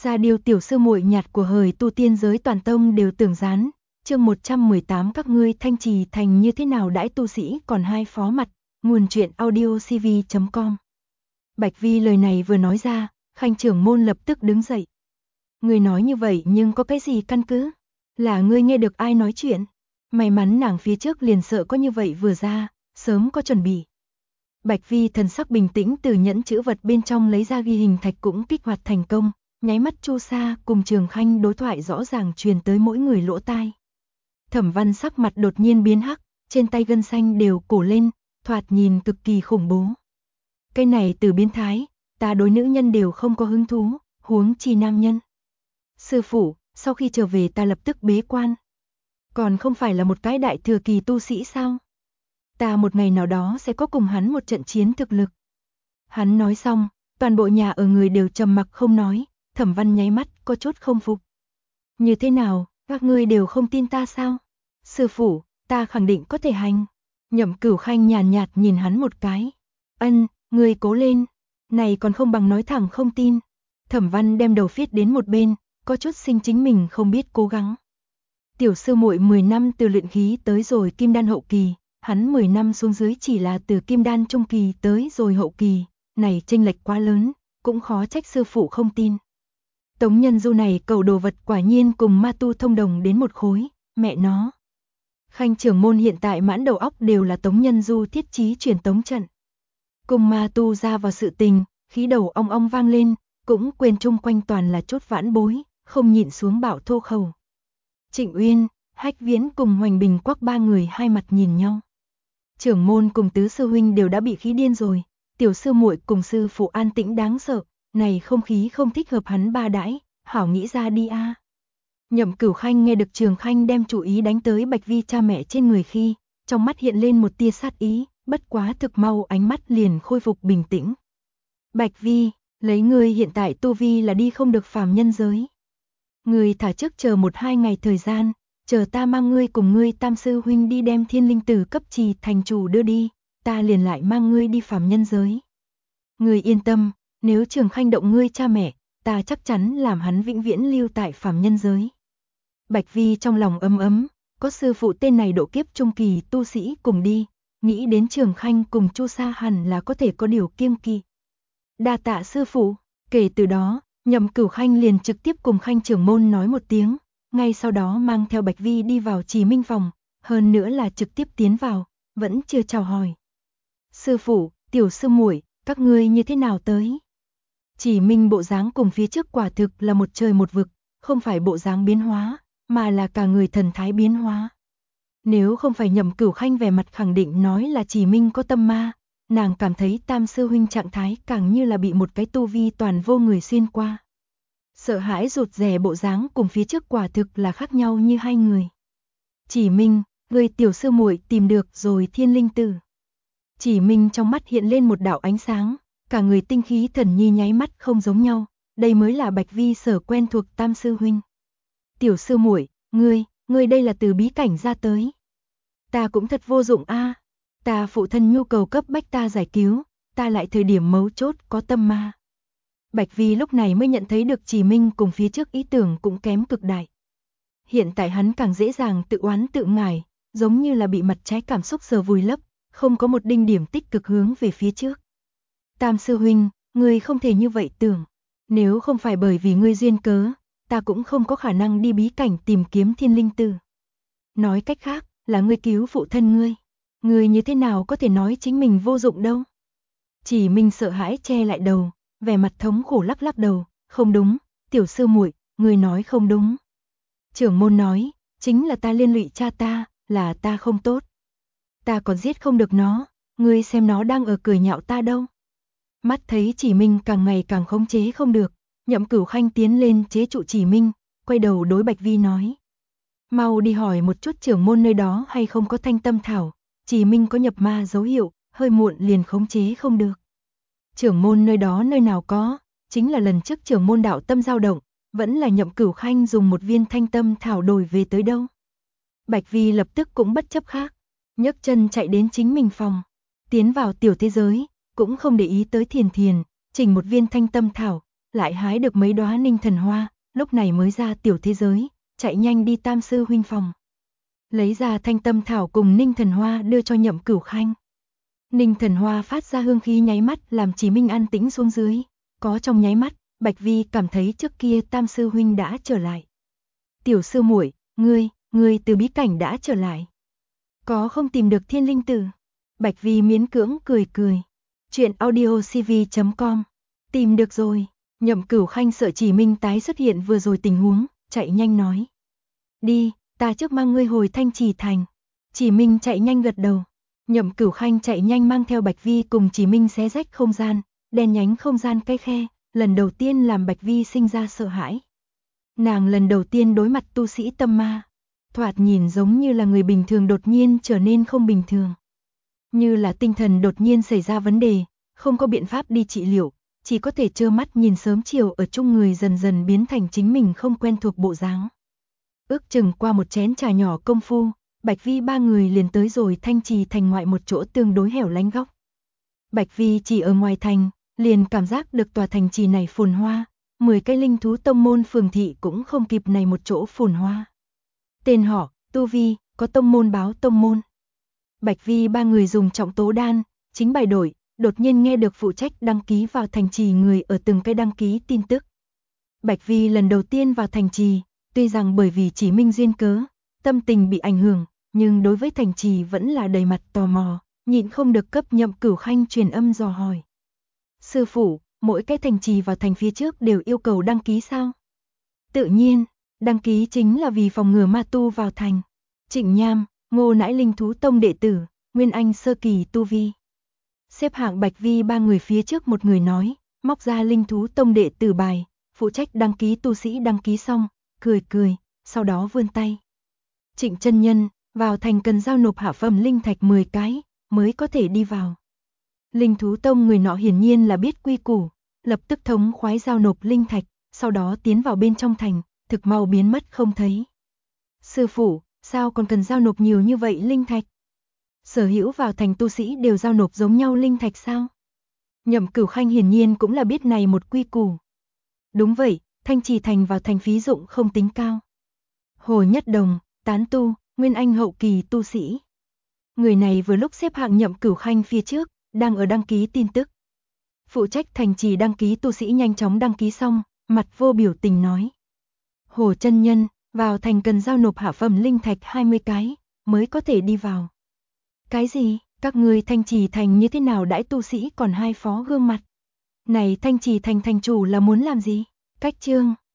Ra điều tiểu sư muội nhạt của hời tu tiên giới toàn tông đều tưởng gián. Chương 118 các ngươi thanh trì thành như thế nào đãi tu sĩ còn hai phó mặt. Nguồn truyện audiocv.com. Bạch Vi lời này vừa nói ra, Khanh trưởng môn lập tức đứng dậy. Ngươi nói như vậy nhưng có cái gì căn cứ? Là ngươi nghe được ai nói chuyện? May mắn nàng phía trước liền sợ có như vậy vừa ra, sớm có chuẩn bị. Bạch Vi thần sắc bình tĩnh từ nhẫn chữ vật bên trong lấy ra ghi hình thạch cũng kích hoạt thành công, nháy mắt Chu Sa cùng Trường Khanh đối thoại rõ ràng truyền tới mỗi người lỗ tai. Thẩm Văn sắc mặt đột nhiên biến hắc, trên tay gân xanh đều cổ lên, thoạt nhìn cực kỳ khủng bố. Cái này từ biến thái, ta đối nữ nhân đều không có hứng thú, huống chi nam nhân. Sư phụ, sau khi trở về ta lập tức bế quan. Còn không phải là một cái đại thừa kỳ tu sĩ sao? Ta một ngày nào đó sẽ có cùng hắn một trận chiến thực lực. Hắn nói xong, toàn bộ nhà ở người đều trầm mặc không nói, Thẩm Văn nháy mắt có chút không phục. Như thế nào, các ngươi đều không tin ta sao? Sư phụ, ta khẳng định có thể hành. Nhậm Cửu Khanh nhàn nhạt nhìn hắn một cái. Ân, ngươi cố lên, này còn không bằng nói thẳng không tin. Thẩm Văn đem đầu phiết đến một bên, có chút sinh chính mình không biết cố gắng. Tiểu sư muội 10 năm từ luyện khí tới rồi kim đan hậu kỳ, hắn 10 năm xuống dưới chỉ là từ kim đan trung kỳ tới rồi hậu kỳ, này chênh lệch quá lớn, cũng khó trách sư phụ không tin. Tống Nhân Du này cầu đồ vật quả nhiên cùng ma tu thông đồng đến một khối, mẹ nó. Khanh trưởng môn hiện tại mãn đầu óc đều là Tống Nhân Du thiết chí truyền tống trận. Cùng ma tu ra vào sự tình, khí đầu ong ong vang lên, cũng quên chung quanh toàn là chút vãn bối, không nhịn xuống bảo thô khẩu. Trịnh Uyên, Hách Viễn cùng Hoành Bình Quắc ba người hai mặt nhìn nhau. Trưởng môn cùng tứ sư huynh đều đã bị khí điên rồi, tiểu sư muội cùng sư phụ an tĩnh đáng sợ, này không khí không thích hợp hắn ba đãi, hảo nghĩ ra đi a. Nhậm Cửu Khanh nghe được Trường Khanh đem chủ ý đánh tới Bạch Vi cha mẹ trên người khi, trong mắt hiện lên một tia sát ý, bất quá thực mau ánh mắt liền khôi phục bình tĩnh. Bạch Vi, lấy ngươi hiện tại tu vi là đi không được phàm nhân giới. Ngươi thả trước chờ 1-2 ngày thời gian, chờ ta mang ngươi cùng ngươi tam sư huynh đi đem thiên linh tử cấp trì thành chủ đưa đi, ta liền lại mang ngươi đi phàm nhân giới. Ngươi yên tâm, nếu Trường Khanh động ngươi cha mẹ, ta chắc chắn làm hắn vĩnh viễn lưu tại phàm nhân giới. Bạch Vi trong lòng ấm ấm, có sư phụ tên này độ kiếp trung kỳ tu sĩ cùng đi, nghĩ đến Trường Khanh cùng Chu Sa hẳn là có thể có điều kiêng kỵ. Đa tạ sư phụ, kể từ đó, Nhậm Cửu Khanh liền trực tiếp cùng Khanh trưởng môn nói một tiếng, ngay sau đó mang theo Bạch Vi đi vào Trì Minh phòng, hơn nữa là trực tiếp tiến vào, vẫn chưa chào hỏi. Sư phụ, tiểu sư muội, các ngươi như thế nào tới? Trì Minh bộ dáng cùng phía trước quả thực là một trời một vực, không phải bộ dáng biến hóa, mà là cả người thần thái biến hóa. Nếu không phải Nhậm Cửu Khanh vẻ mặt khẳng định nói là Trì Minh có tâm ma, nàng cảm thấy tam sư huynh trạng thái càng như là bị một cái tu vi toàn vô người xuyên qua. Sợ hãi rụt rè bộ dáng cùng phía trước quả thực là khác nhau như hai người. Chỉ Minh, người tiểu sư muội tìm được rồi thiên linh tử. Chỉ Minh trong mắt hiện lên một đạo ánh sáng, cả người tinh khí thần nhi nháy mắt không giống nhau, đây mới là Bạch Vi sở quen thuộc tam sư huynh. Tiểu sư muội, ngươi đây là từ bí cảnh ra tới. Ta cũng thật vô dụng a. Ta phụ thân nhu cầu cấp bách ta giải cứu, ta lại thời điểm mấu chốt có tâm ma. Bạch Vi lúc này mới nhận thấy được Trì Minh cùng phía trước ý tưởng cũng kém cực đại. Hiện tại hắn càng dễ dàng tự oán tự ngải, giống như là bị mặt trái cảm xúc sờ vùi lấp, không có một đinh điểm tích cực hướng về phía trước. Tam sư huynh, ngươi không thể như vậy tưởng, nếu không phải bởi vì ngươi duyên cớ, ta cũng không có khả năng đi bí cảnh tìm kiếm thiên linh tử. Nói cách khác, là ngươi cứu phụ thân ngươi. Ngươi như thế nào có thể nói chính mình vô dụng đâu? Chỉ Minh sợ hãi che lại đầu, vẻ mặt thống khổ lắc lắc đầu, không đúng, tiểu sư muội, ngươi nói không đúng. Trưởng môn nói, chính là ta liên lụy cha ta, là ta không tốt. Ta còn giết không được nó, ngươi xem nó đang ở cười nhạo ta đâu. Mắt thấy Chỉ Minh càng ngày càng khống chế không được, Nhậm Cửu Khanh tiến lên chế trụ Chỉ Minh, quay đầu đối Bạch Vi nói. Mau đi hỏi một chút trưởng môn nơi đó hay không có thanh tâm thảo, Chỉ Minh có nhập ma dấu hiệu, hơi muộn liền khống chế không được. Trưởng môn nơi đó nơi nào có, chính là lần trước trưởng môn đạo tâm dao động, vẫn là Nhậm Cửu Khanh dùng một viên thanh tâm thảo đổi về tới đâu. Bạch Vi lập tức cũng bất chấp khác, nhấc chân chạy đến chính mình phòng, tiến vào tiểu thế giới, cũng không để ý tới Thiền Thiền, chỉnh một viên thanh tâm thảo, lại hái được mấy đóa ninh thần hoa, lúc này mới ra tiểu thế giới, chạy nhanh đi Tam sư huynh phòng. Lấy ra thanh tâm thảo cùng ninh thần hoa đưa cho Nhậm Cửu Khanh. Ninh thần hoa phát ra hương khí nháy mắt làm Chí Minh an tĩnh xuống dưới, có trong nháy mắt, Bạch Vi cảm thấy trước kia Tam sư huynh đã trở lại. Tiểu sư muội, ngươi từ bí cảnh đã trở lại. Có không tìm được thiên linh tử? Bạch Vi miễn cưỡng cười cười. Chuyện audiocv.com. Tìm được rồi. Nhậm Cửu Khanh sợ Chí Minh tái xuất hiện vừa rồi tình huống, chạy nhanh nói. Đi, ta trước mang ngươi hồi Thanh Trì Thành. Chí Minh chạy nhanh gật đầu. Nhậm Cửu Khanh chạy nhanh mang theo Bạch Vi cùng Chí Minh xé rách không gian, đen nhánh không gian cái khe, lần đầu tiên làm Bạch Vi sinh ra sợ hãi. Nàng lần đầu tiên đối mặt tu sĩ tâm ma, thoạt nhìn giống như là người bình thường đột nhiên trở nên không bình thường. Như là tinh thần đột nhiên xảy ra vấn đề, không có biện pháp đi trị liệu, chỉ có thể trơ mắt nhìn sớm chiều ở chung người dần dần biến thành chính mình không quen thuộc bộ dáng. Ước chừng qua một chén trà nhỏ công phu, Bạch Vi ba người liền tới rồi Thanh Trì Thành ngoại một chỗ tương đối hẻo lánh góc. Bạch Vi chỉ ở ngoài thành, liền cảm giác được tòa thành trì này phồn hoa, 10 cái linh thú tông môn phường thị cũng không kịp này một chỗ phồn hoa. Tên họ, tu vi, có tông môn báo tông môn. Bạch Vi ba người dùng trọng tố đan, chính bài đổi, đột nhiên nghe được phụ trách đăng ký vào thành trì người ở từng cái đăng ký tin tức. Bạch Vi lần đầu tiên vào thành trì, tuy rằng bởi vì Chí Minh duyên cớ, tâm tình bị ảnh hưởng, nhưng đối với thành trì vẫn là đầy mặt tò mò, nhịn không được cấp Nhậm Cửu Khanh truyền âm dò hỏi. Sư phụ, mỗi cái thành trì vào thành phía trước đều yêu cầu đăng ký sao? Tự nhiên, đăng ký chính là vì phòng ngừa ma tu vào thành. Trịnh Nham, Ngô Nãi linh thú tông đệ tử, Nguyên Anh sơ kỳ tu vi. Xếp hạng Bạch Vi ba người phía trước một người nói, móc ra linh thú tông đệ tử bài, phụ trách đăng ký tu sĩ đăng ký xong, cười, sau đó vươn tay. Trịnh chân nhân, vào thành cần giao nộp hạ phẩm linh thạch 10 cái, mới có thể đi vào. Linh thú tông người nọ hiển nhiên là biết quy củ, lập tức thống khoái giao nộp linh thạch, sau đó tiến vào bên trong thành, thực mau biến mất không thấy. Sư phụ, sao còn cần giao nộp nhiều như vậy linh thạch? Sở hữu vào thành tu sĩ đều giao nộp giống nhau linh thạch sao? Nhậm Cửu Khanh hiển nhiên cũng là biết này một quy củ. Đúng vậy, Thanh Trì Thành vào thành phí dụng không tính cao. Hồ Nhất Đồng, tán tu, Nguyên Anh hậu kỳ tu sĩ. Người này vừa lúc xếp hạng Nhậm Cửu Khanh phía trước, đang ở đăng ký tin tức. Phụ trách thành trì đăng ký tu sĩ nhanh chóng đăng ký xong, mặt vô biểu tình nói. Hồ chân nhân, vào thành cần giao nộp hạ phẩm linh thạch 20 cái, mới có thể đi vào. Cái gì, các ngươi Thanh Trì Thành như thế nào đãi tu sĩ còn hai phó gương mặt? Này Thanh Trì Thành thành chủ là muốn làm gì? Cách chương